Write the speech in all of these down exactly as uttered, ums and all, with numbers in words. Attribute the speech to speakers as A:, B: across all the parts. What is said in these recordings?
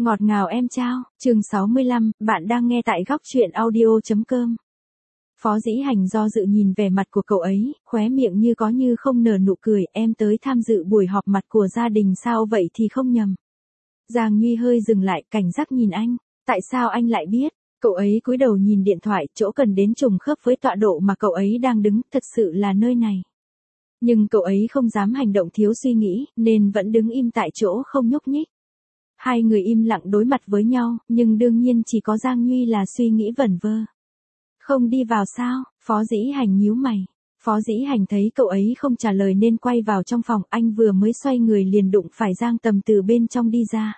A: Ngọt ngào em trao, chương sáu mươi lăm, bạn đang nghe tại góc truyện audio.com. Phó Dĩ Hành do dự nhìn vẻ mặt của cậu ấy, khóe miệng như có như không nở nụ cười, em tới tham dự buổi họp mặt của gia đình sao vậy thì không nhầm. Giang Nhuy hơi dừng lại, cảnh giác nhìn anh, tại sao anh lại biết? Cậu ấy cúi đầu nhìn điện thoại, chỗ cần đến trùng khớp với tọa độ mà cậu ấy đang đứng, thật sự là nơi này. Nhưng cậu ấy không dám hành động thiếu suy nghĩ, nên vẫn đứng im tại chỗ không nhúc nhích. Hai người im lặng đối mặt với nhau, nhưng đương nhiên chỉ có Giang Nhuy là suy nghĩ vẩn vơ. Không đi vào sao? Phó Dĩ Hành nhíu mày. Phó Dĩ Hành thấy cậu ấy không trả lời nên quay vào trong phòng, anh vừa mới xoay người liền đụng phải Giang Tầm từ bên trong đi ra.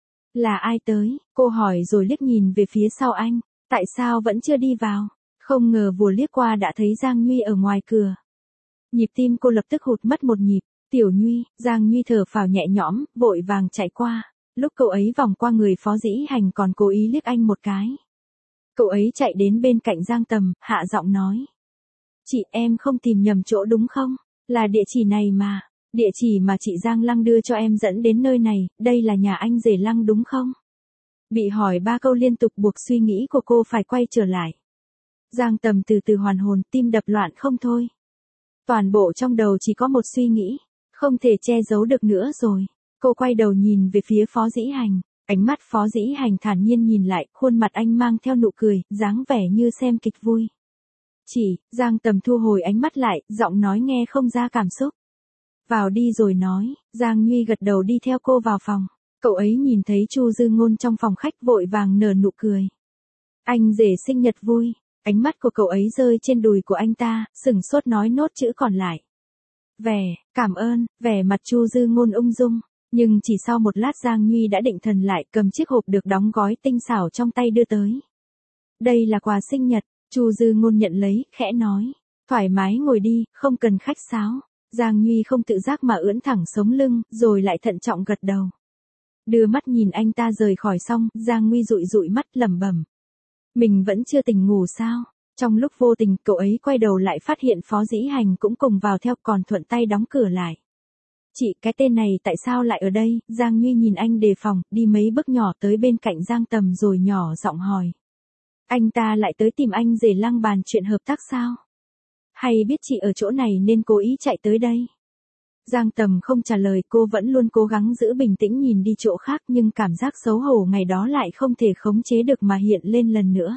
A: Là ai tới? Cô hỏi rồi liếc nhìn về phía sau anh, tại sao vẫn chưa đi vào? Không ngờ vừa liếc qua đã thấy Giang Nhuy ở ngoài cửa. Nhịp tim cô lập tức hụt mất một nhịp. Tiểu Nhuy, Giang Nhuy thở phào nhẹ nhõm, vội vàng chạy qua. Lúc cậu ấy vòng qua người Phó Dĩ Hành còn cố ý liếc anh một cái. Cậu ấy chạy đến bên cạnh Giang Tầm, hạ giọng nói. Chị, em không tìm nhầm chỗ đúng không? Là địa chỉ này mà. Địa chỉ mà chị Giang Lăng đưa cho em dẫn đến nơi này, đây là nhà anh rể Lăng đúng không? Bị hỏi ba câu liên tục buộc suy nghĩ của cô phải quay trở lại. Giang Tầm từ từ hoàn hồn, tim đập loạn không thôi. Toàn bộ trong đầu chỉ có một suy nghĩ, không thể che giấu được nữa rồi. Cô quay đầu nhìn về phía Phó Dĩ Hành, ánh mắt Phó Dĩ Hành thản nhiên nhìn lại, khuôn mặt anh mang theo nụ cười, dáng vẻ như xem kịch vui. Chỉ, Giang Tầm thu hồi ánh mắt lại, giọng nói nghe không ra cảm xúc. Vào đi rồi nói, Giang Nhuy gật đầu đi theo cô vào phòng. Cậu ấy nhìn thấy Chu Dư Ngôn trong phòng khách vội vàng nở nụ cười. Anh rể sinh nhật vui, ánh mắt của cậu ấy rơi trên đùi của anh ta, sửng sốt nói nốt chữ còn lại. Vẻ, cảm ơn, vẻ mặt Chu Dư Ngôn ung dung. Nhưng chỉ sau một lát Giang Nhuy đã định thần lại, cầm chiếc hộp được đóng gói tinh xảo trong tay đưa tới. Đây là quà sinh nhật, Chu Dư Ngôn nhận lấy, khẽ nói. Thoải mái ngồi đi, không cần khách sáo. Giang Nhuy không tự giác mà ưỡn thẳng sống lưng, rồi lại thận trọng gật đầu. Đưa mắt nhìn anh ta rời khỏi xong, Giang Nhuy dụi dụi mắt lẩm bẩm. Mình vẫn chưa tỉnh ngủ sao? Trong lúc vô tình, cậu ấy quay đầu lại phát hiện Phó Dĩ Hành cũng cùng vào theo, còn thuận tay đóng cửa lại. Chị, cái tên này tại sao lại ở đây? Giang Nhuy nhìn anh đề phòng, đi mấy bước nhỏ tới bên cạnh Giang Tầm rồi nhỏ giọng hỏi. Anh ta lại tới tìm anh rể Lăng bàn chuyện hợp tác sao? Hay biết chị ở chỗ này nên cố ý chạy tới đây? Giang Tầm không trả lời, cô vẫn luôn cố gắng giữ bình tĩnh nhìn đi chỗ khác, nhưng cảm giác xấu hổ ngày đó lại không thể khống chế được mà hiện lên lần nữa.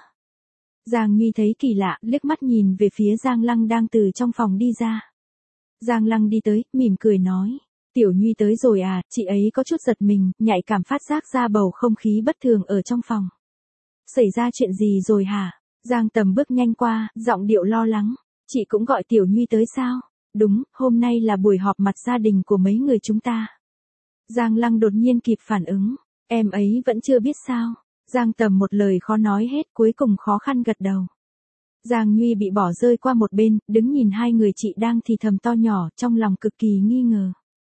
A: Giang Nhuy thấy kỳ lạ, liếc mắt nhìn về phía Giang Lăng đang từ trong phòng đi ra. Giang Lăng đi tới, mỉm cười nói. Tiểu Nhuy tới rồi à? Chị ấy có chút giật mình, nhạy cảm phát giác ra bầu không khí bất thường ở trong phòng. Xảy ra chuyện gì rồi hả? Giang Tầm bước nhanh qua, giọng điệu lo lắng. Chị cũng gọi Tiểu Nhuy tới sao? Đúng, hôm nay là buổi họp mặt gia đình của mấy người chúng ta. Giang Lăng đột nhiên kịp phản ứng. Em ấy vẫn chưa biết sao? Giang Tầm một lời khó nói hết, cuối cùng khó khăn gật đầu. Giang Nhuy bị bỏ rơi qua một bên, đứng nhìn hai người chị đang thì thầm to nhỏ, trong lòng cực kỳ nghi ngờ.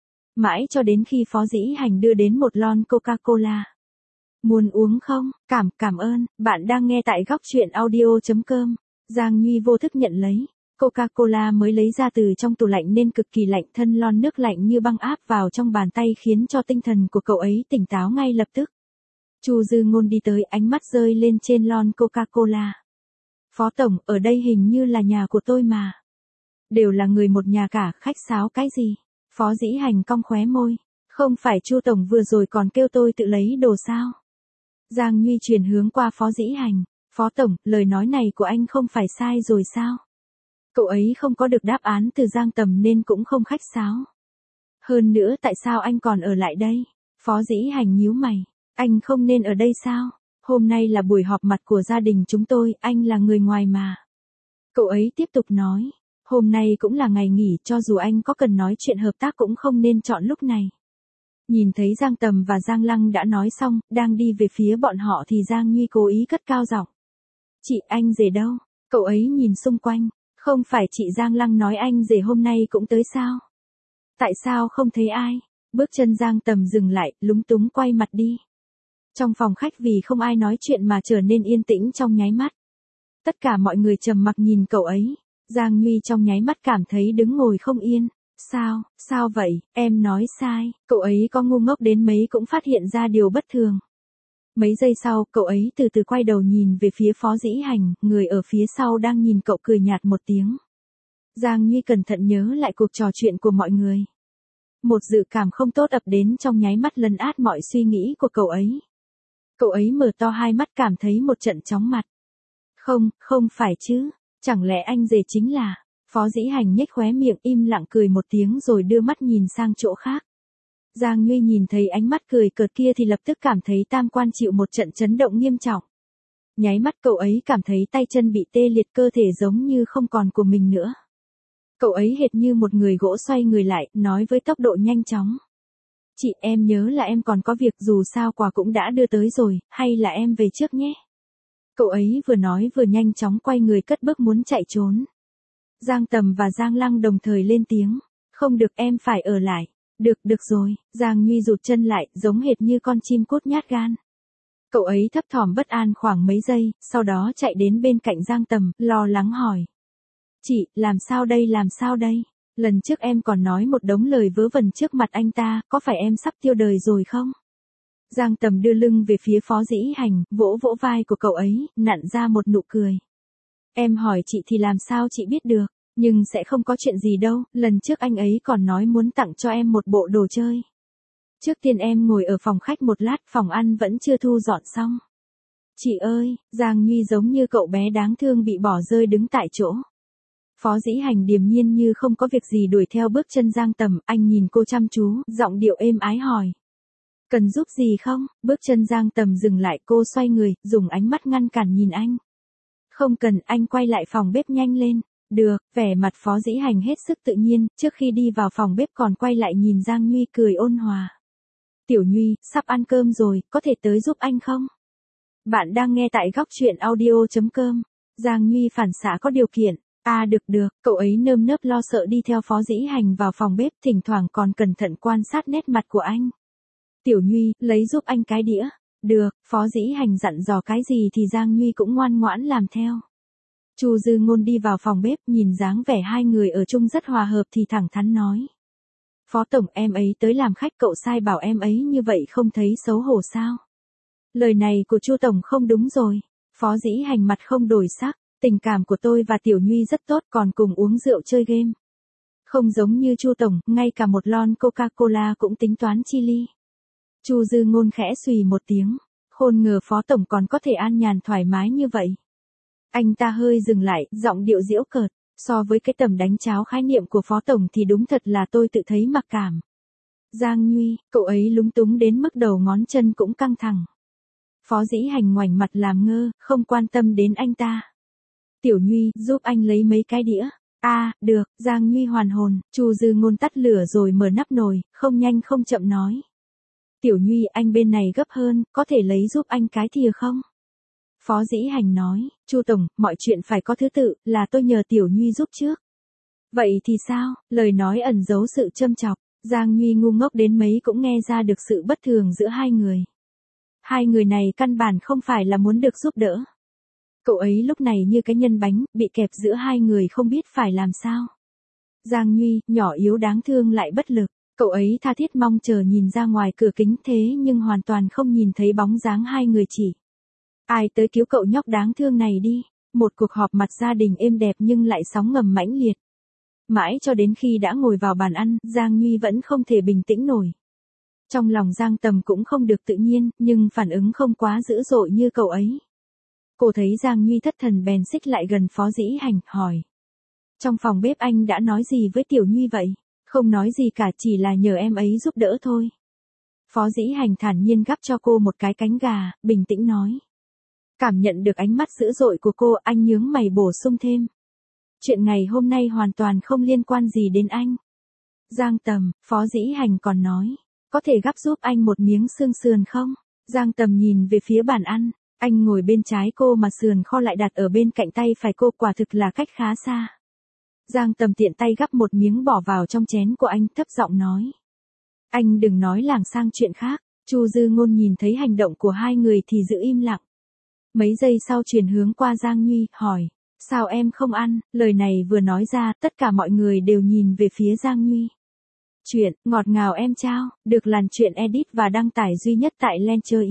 A: Mãi cho đến khi Phó Dĩ Hành đưa đến một lon Coca-Cola. Muốn uống không? Cảm, cảm ơn, bạn đang nghe tại góc truyện audio.com. Giang Nhuy vô thức nhận lấy. Coca-Cola mới lấy ra từ trong tủ lạnh nên cực kỳ lạnh, thân lon nước lạnh như băng áp vào trong bàn tay khiến cho tinh thần của cậu ấy tỉnh táo ngay lập tức. Chu Dư Ngôn đi tới, ánh mắt rơi lên trên lon Coca-Cola. Phó Tổng, ở đây hình như là nhà của tôi mà. Đều là người một nhà cả, khách sáo cái gì? Phó Dĩ Hành cong khóe môi. Không phải Chu Tổng vừa rồi còn kêu tôi tự lấy đồ sao? Giang Nhuy chuyển hướng qua Phó Dĩ Hành. Phó Tổng, lời nói này của anh không phải sai rồi sao? Cậu ấy không có được đáp án từ Giang Tầm nên cũng không khách sáo. Hơn nữa tại sao anh còn ở lại đây? Phó Dĩ Hành nhíu mày. Anh không nên ở đây sao? Hôm nay là buổi họp mặt của gia đình chúng tôi, anh là người ngoài mà. Cậu ấy tiếp tục nói. Hôm nay cũng là ngày nghỉ, cho dù anh có cần nói chuyện hợp tác cũng không nên chọn lúc này. Nhìn thấy Giang Tầm và Giang Lăng đã nói xong, đang đi về phía bọn họ thì Giang Nhuy cố ý cất cao giọng. Chị, anh rể đâu? Cậu ấy nhìn xung quanh. Không phải chị Giang Lăng nói anh rể hôm nay cũng tới sao? Tại sao không thấy ai? Bước chân Giang Tầm dừng lại, lúng túng quay mặt đi. Trong phòng khách vì không ai nói chuyện mà trở nên yên tĩnh trong nháy mắt. Tất cả mọi người trầm mặc nhìn cậu ấy. Giang Nhuy trong nháy mắt cảm thấy đứng ngồi không yên. Sao, sao vậy, em nói sai. Cậu ấy có ngu ngốc đến mấy cũng phát hiện ra điều bất thường. Mấy giây sau, cậu ấy từ từ quay đầu nhìn về phía Phó Dĩ Hành, người ở phía sau đang nhìn cậu cười nhạt một tiếng. Giang Nhuy cẩn thận nhớ lại cuộc trò chuyện của mọi người. Một dự cảm không tốt ập đến trong nháy mắt lấn át mọi suy nghĩ của cậu ấy. Cậu ấy mở to hai mắt cảm thấy một trận chóng mặt. Không, không phải chứ, chẳng lẽ anh rể chính là... Phó Dĩ Hành nhếch khóe miệng im lặng cười một tiếng rồi đưa mắt nhìn sang chỗ khác. Giang Nhuy nhìn thấy ánh mắt cười cợt kia thì lập tức cảm thấy tam quan chịu một trận chấn động nghiêm trọng. Nháy mắt cậu ấy cảm thấy tay chân bị tê liệt, cơ thể giống như không còn của mình nữa. Cậu ấy hệt như một người gỗ xoay người lại, nói với tốc độ nhanh chóng. Chị, em nhớ là em còn có việc, dù sao quà cũng đã đưa tới rồi, hay là em về trước nhé. Cậu ấy vừa nói vừa nhanh chóng quay người cất bước muốn chạy trốn. Giang Tầm và Giang Lăng đồng thời lên tiếng. Không được, em phải ở lại. Được, được rồi. Giang Nhuy rụt chân lại, giống hệt như con chim cút nhát gan. Cậu ấy thấp thỏm bất an khoảng mấy giây, sau đó chạy đến bên cạnh Giang Tầm, lo lắng hỏi. Chị, làm sao đây làm sao đây? Lần trước em còn nói một đống lời vớ vẩn trước mặt anh ta, có phải em sắp tiêu đời rồi không? Giang Tầm đưa lưng về phía Phó Dĩ Hành, vỗ vỗ vai của cậu ấy, nặn ra một nụ cười. Em hỏi chị thì làm sao chị biết được, nhưng sẽ không có chuyện gì đâu, lần trước anh ấy còn nói muốn tặng cho em một bộ đồ chơi. Trước tiên em ngồi ở phòng khách một lát, phòng ăn vẫn chưa thu dọn xong. Chị ơi, Giang Nhuy giống như cậu bé đáng thương bị bỏ rơi đứng tại chỗ. Phó Dĩ Hành điềm nhiên như không có việc gì đuổi theo bước chân Giang Tầm, anh nhìn cô chăm chú, giọng điệu êm ái hỏi. Cần giúp gì không? Bước chân Giang Tầm dừng lại, cô xoay người, dùng ánh mắt ngăn cản nhìn anh. Không cần, anh quay lại phòng bếp nhanh lên. Được, vẻ mặt Phó Dĩ Hành hết sức tự nhiên, trước khi đi vào phòng bếp còn quay lại nhìn Giang Nhuy cười ôn hòa. Tiểu Nhuy, sắp ăn cơm rồi, có thể tới giúp anh không? Bạn đang nghe tại góc truyện audio chấm com. Giang Nhuy phản xạ có điều kiện. À được được, cậu ấy nơm nớp lo sợ đi theo Phó Dĩ Hành vào phòng bếp, thỉnh thoảng còn cẩn thận quan sát nét mặt của anh. Tiểu Nhuy, lấy giúp anh cái đĩa. Được, Phó Dĩ Hành dặn dò cái gì thì Giang Nhuy cũng ngoan ngoãn làm theo. Chu Dư Ngôn đi vào phòng bếp, nhìn dáng vẻ hai người ở chung rất hòa hợp thì thẳng thắn nói. Phó Tổng, em ấy tới làm khách, cậu sai bảo em ấy như vậy không thấy xấu hổ sao? Lời này của Chu Tổng không đúng rồi. Phó Dĩ Hành mặt không đổi sắc. Tình cảm của tôi và Tiểu Nhuy rất tốt, còn cùng uống rượu chơi game. Không giống như Chu Tổng, ngay cả một lon Coca-Cola cũng tính toán chi ly. Chu Dư Ngôn khẽ xùy một tiếng. Khôn ngờ Phó Tổng còn có thể an nhàn thoải mái như vậy. Anh ta hơi dừng lại, giọng điệu giễu cợt. So với cái tầm đánh cháo khái niệm của Phó Tổng thì đúng thật là tôi tự thấy mặc cảm. Giang Nhuy, cậu ấy lúng túng đến mức đầu ngón chân cũng căng thẳng. Phó Dĩ Hành ngoảnh mặt làm ngơ, không quan tâm đến anh ta. Tiểu Nhuy, giúp anh lấy mấy cái đĩa. À, được, Giang Nhuy hoàn hồn, Chu Dư Ngôn tắt lửa rồi mở nắp nồi, không nhanh không chậm nói. Tiểu Nhuy, anh bên này gấp hơn, có thể lấy giúp anh cái thìa không? Phó Dĩ Hành nói, Chu Tổng, mọi chuyện phải có thứ tự, là tôi nhờ Tiểu Nhuy giúp trước. Vậy thì sao? Lời nói ẩn giấu sự châm chọc, Giang Nhuy ngu ngốc đến mấy cũng nghe ra được sự bất thường giữa hai người. Hai người này căn bản không phải là muốn được giúp đỡ. Cậu ấy lúc này như cái nhân bánh, bị kẹp giữa hai người không biết phải làm sao. Giang Nhuy, nhỏ yếu đáng thương lại bất lực, cậu ấy tha thiết mong chờ nhìn ra ngoài cửa kính thế nhưng hoàn toàn không nhìn thấy bóng dáng hai người chỉ. Ai tới cứu cậu nhóc đáng thương này đi, một cuộc họp mặt gia đình êm đẹp nhưng lại sóng ngầm mãnh liệt. Mãi cho đến khi đã ngồi vào bàn ăn, Giang Nhuy vẫn không thể bình tĩnh nổi. Trong lòng Giang Tầm cũng không được tự nhiên, nhưng phản ứng không quá dữ dội như cậu ấy. Cô thấy Giang Nhuy thất thần bèn xích lại gần Phó Dĩ Hành, hỏi. Trong phòng bếp anh đã nói gì với Tiểu Nhuy vậy? Không nói gì cả, chỉ là nhờ em ấy giúp đỡ thôi. Phó Dĩ Hành thản nhiên gắp cho cô một cái cánh gà, bình tĩnh nói. Cảm nhận được ánh mắt dữ dội của cô, anh nhướng mày bổ sung thêm. Chuyện ngày hôm nay hoàn toàn không liên quan gì đến anh. Giang Tầm, Phó Dĩ Hành còn nói. Có thể gắp giúp anh một miếng xương sườn không? Giang Tầm nhìn về phía bàn ăn. Anh ngồi bên trái cô mà sườn kho lại đặt ở bên cạnh tay phải cô, quả thực là cách khá xa. Giang Tầm tiện tay gắp một miếng bỏ vào trong chén của anh, thấp giọng nói. Anh đừng nói làng sang chuyện khác. Chu Dư Ngôn nhìn thấy hành động của hai người thì giữ im lặng. Mấy giây sau chuyển hướng qua Giang Nhuy, hỏi. Sao em không ăn? Lời này vừa nói ra, tất cả mọi người đều nhìn về phía Giang Nhuy. Chuyện, ngọt ngào em trao, được làn chuyện edit và đăng tải duy nhất tại Lencher Yên.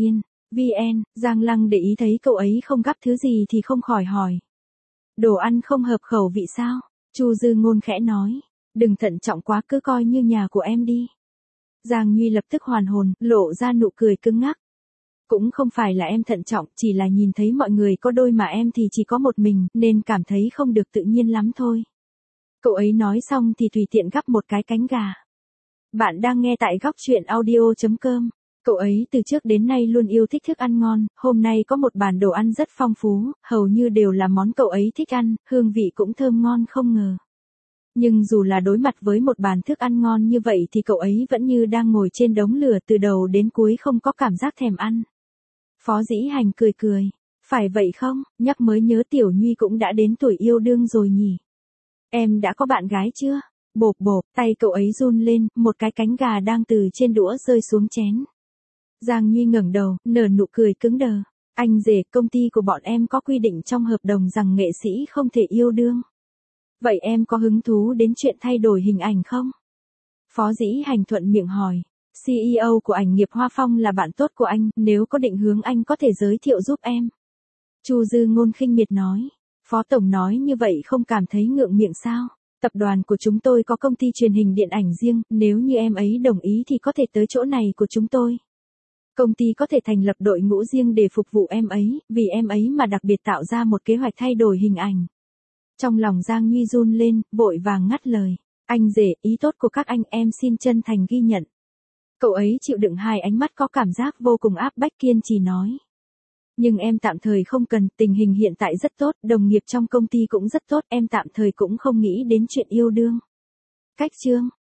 A: vn, Giang Lăng để ý thấy cậu ấy không gắp thứ gì thì không khỏi hỏi. Đồ ăn không hợp khẩu vị sao? Chu Dư Ngôn khẽ nói. Đừng thận trọng quá, cứ coi như nhà của em đi. Giang Nhuy lập tức hoàn hồn, lộ ra nụ cười cứng ngắc. Cũng không phải là em thận trọng, chỉ là nhìn thấy mọi người có đôi mà em thì chỉ có một mình, nên cảm thấy không được tự nhiên lắm thôi. Cậu ấy nói xong thì tùy tiện gắp một cái cánh gà. Bạn đang nghe tại góc truyện audio.com. Cậu ấy từ trước đến nay luôn yêu thích thức ăn ngon, hôm nay có một bàn đồ ăn rất phong phú, hầu như đều là món cậu ấy thích ăn, hương vị cũng thơm ngon không ngờ. Nhưng dù là đối mặt với một bàn thức ăn ngon như vậy thì cậu ấy vẫn như đang ngồi trên đống lửa từ đầu đến cuối, không có cảm giác thèm ăn. Phó Dĩ Hành cười cười. Phải vậy không, nhắc mới nhớ Tiểu Nhuy cũng đã đến tuổi yêu đương rồi nhỉ. Em đã có bạn gái chưa? Bộp bộp, tay cậu ấy run lên, một cái cánh gà đang từ trên đũa rơi xuống chén. Giang Nhuy ngẩng đầu, nở nụ cười cứng đờ. Anh rể, công ty của bọn em có quy định trong hợp đồng rằng nghệ sĩ không thể yêu đương. Vậy em có hứng thú đến chuyện thay đổi hình ảnh không? Phó Dĩ Hành thuận miệng hỏi. xê e ô của ảnh nghiệp Hoa Phong là bạn tốt của anh, nếu có định hướng anh có thể giới thiệu giúp em. Chu Dư Ngôn khinh miệt nói. Phó Tổng nói như vậy không cảm thấy ngượng miệng sao? Tập đoàn của chúng tôi có công ty truyền hình điện ảnh riêng, nếu như em ấy đồng ý thì có thể tới chỗ này của chúng tôi. Công ty có thể thành lập đội ngũ riêng để phục vụ em ấy, vì em ấy mà đặc biệt tạo ra một kế hoạch thay đổi hình ảnh. Trong lòng Giang Nhuy run lên, vội vàng ngắt lời. Anh rể, ý tốt của các anh em xin chân thành ghi nhận. Cậu ấy chịu đựng hai ánh mắt có cảm giác vô cùng áp bách, kiên trì nói. Nhưng em tạm thời không cần, tình hình hiện tại rất tốt, đồng nghiệp trong công ty cũng rất tốt, em tạm thời cũng không nghĩ đến chuyện yêu đương. Cách chương,